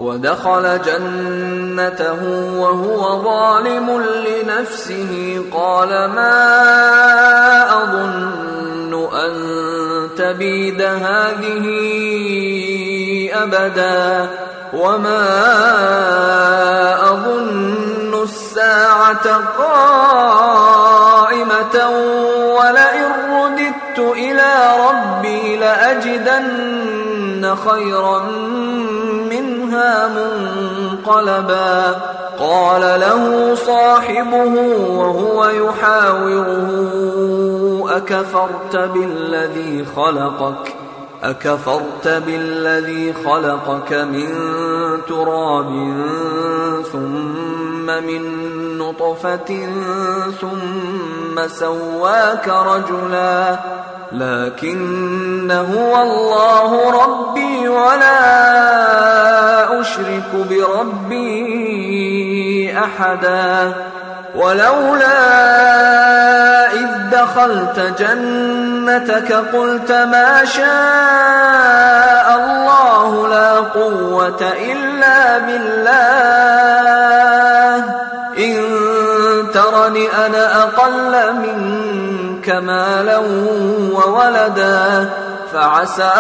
ودخل جنته وهو ظالم لنفسه قال ما أظن أن تبيد هذه أبدا وما أظن الساعة قائمة ولئن رددت إلى ربي لأجدن خيرا منها منقلبا. قال له صاحبه وهو يحاوره أكفرت بالذي خلقك من تراب ثم من نطفة ثم سواك رجلا لكن هو الله ربي ولا أشرك بربي أحدا. ولولا إذ دخلت جنتك قلت ما شاء الله لا قوة إلا بالله إن ترني أنا أقل منك مالا وولدا فعسى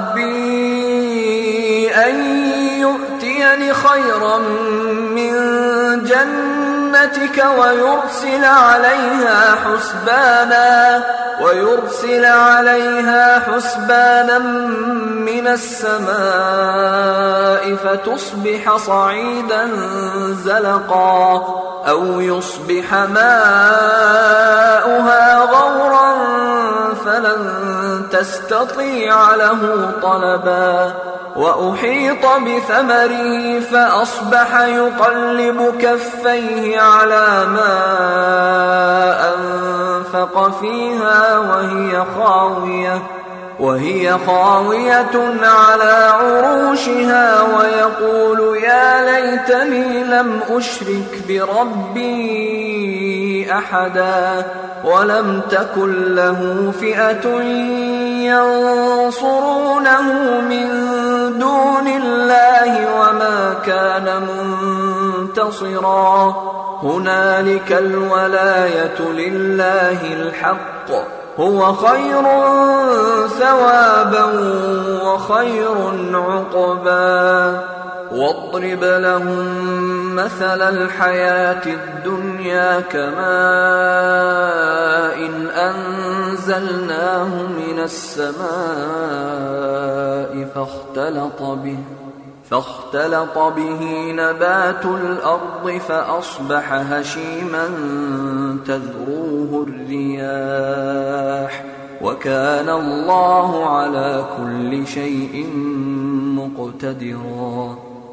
ربي أن يؤتيني خيرا من جنتك ويرسل عليها حسبانا من السماء فتصبح صعيدا زلقا أو يصبح ماؤها غورا فلن تستطيع له طلبا. وأحيط بثمره فأصبح يقلب كفيه على ما أنفق فيها وهي خاوية على عروشها ويقول يا ليتني لم أشرك بربي أحدا ولم تكن له فئة ينصرونه من دون الله وما كان منتصرا. هنالك الولاية لله الحق هو خير ثوابا وخير عقبا. واضرب لهم مثل الحياة الدنيا كماء إن أنزلناه من السماء فاختلط به نبات الأرض فأصبح هشيما تذروه الرياح وكان الله على كل شيء مقتدرا.